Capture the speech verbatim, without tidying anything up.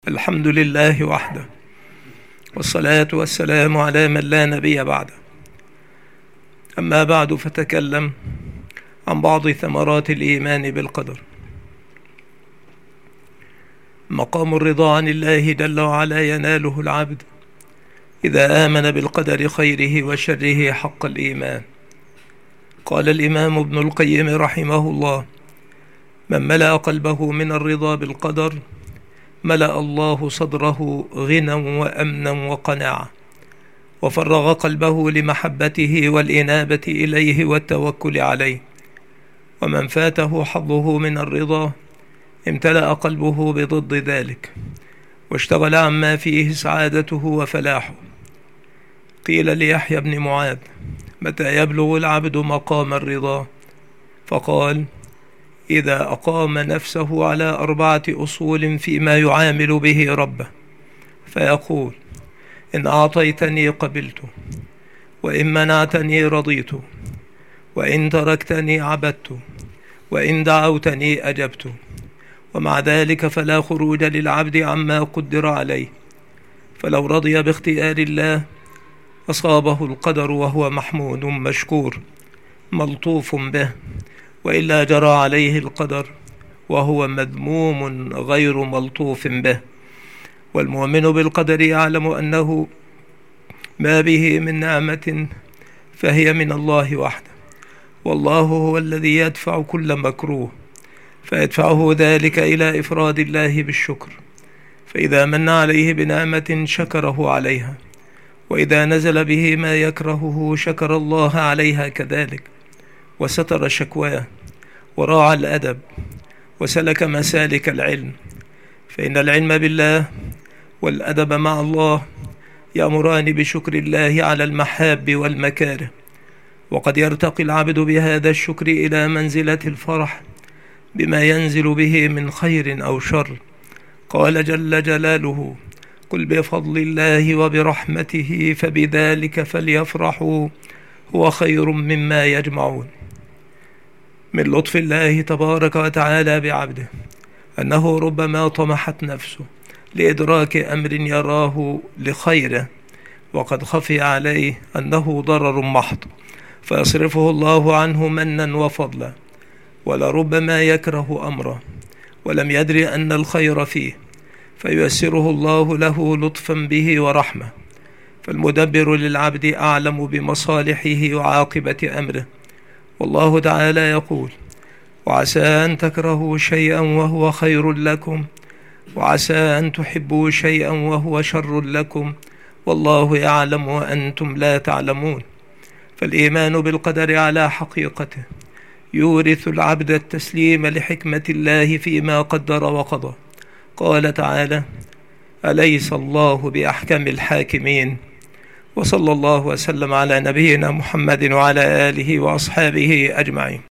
الحمد لله وحده، والصلاة والسلام على من لا نبي بعده. أما بعد، فتكلم عن بعض ثمرات الإيمان بالقدر. مقام الرضا عن الله جل وعلا يناله العبد إذا آمن بالقدر خيره وشره حق الإيمان. قال الإمام ابن القيم رحمه الله: من ملأ قلبه من الرضا بالقدر ملأ الله صدره غنى وأمنا وقناعة، وفرغ قلبه لمحبته والإنابة إليه والتوكل عليه. ومن فاته حظه من الرضا امتلأ قلبه بضد ذلك، واشتغل عما فيه سعادته وفلاحه. قيل ليحيى بن معاذ: متى يبلغ العبد مقام الرضا؟ فقال: إذا أقام نفسه على أربعة أصول فيما يعامل به ربه، فيقول: إن أعطيتني قبلت، وإن منعتني رضيت، وإن تركتني عبدت، وإن دعوتني أجبت. ومع ذلك فلا خروج للعبد عما قدر عليه، فلو رضي باختيار الله أصابه القدر وهو محمود مشكور ملطوف به، وإلا جرى عليه القدر وهو مذموم غير ملطوف به. والمؤمن بالقدر يعلم أنه ما به من نعمة فهي من الله وحده، والله هو الذي يدفع كل مكروه، فيدفعه ذلك إلى إفراد الله بالشكر. فإذا من عليه بنعمة شكره عليها، وإذا نزل به ما يكرهه شكر الله عليها كذلك، وستر شكواه، وراعى الأدب، وسلك مسالك العلم. فإن العلم بالله والأدب مع الله يأمران بشكر الله على المحاب والمكاره، وقد يرتقي العبد بهذا الشكر إلى منزلة الفرح بما ينزل به من خير أو شر. قال جل جلاله: قل بفضل الله وبرحمته فبذلك فليفرحوا هو خير مما يجمعون. من لطف الله تبارك وتعالى بعبده أنه ربما طمحت نفسه لإدراك أمر يراه لخيره وقد خفي عليه أنه ضرر محض، فيصرفه الله عنه منا وفضلا. ولربما يكره أمره ولم يدري أن الخير فيه، فييسره الله له لطفا به ورحمة. فالمدبر للعبد أعلم بمصالحه وعاقبة أمره. والله تعالى يقول: وعسى أن تكرهوا شيئا وهو خير لكم، وعسى أن تحبوا شيئا وهو شر لكم، والله يعلم وأنتم لا تعلمون. فالإيمان بالقدر على حقيقته يورث العبد التسليم لحكمة الله فيما قدر وقضى. قال تعالى: أليس الله بأحكم الحاكمين؟ وصلى الله وسلم على نبينا محمد وعلى آله وأصحابه أجمعين.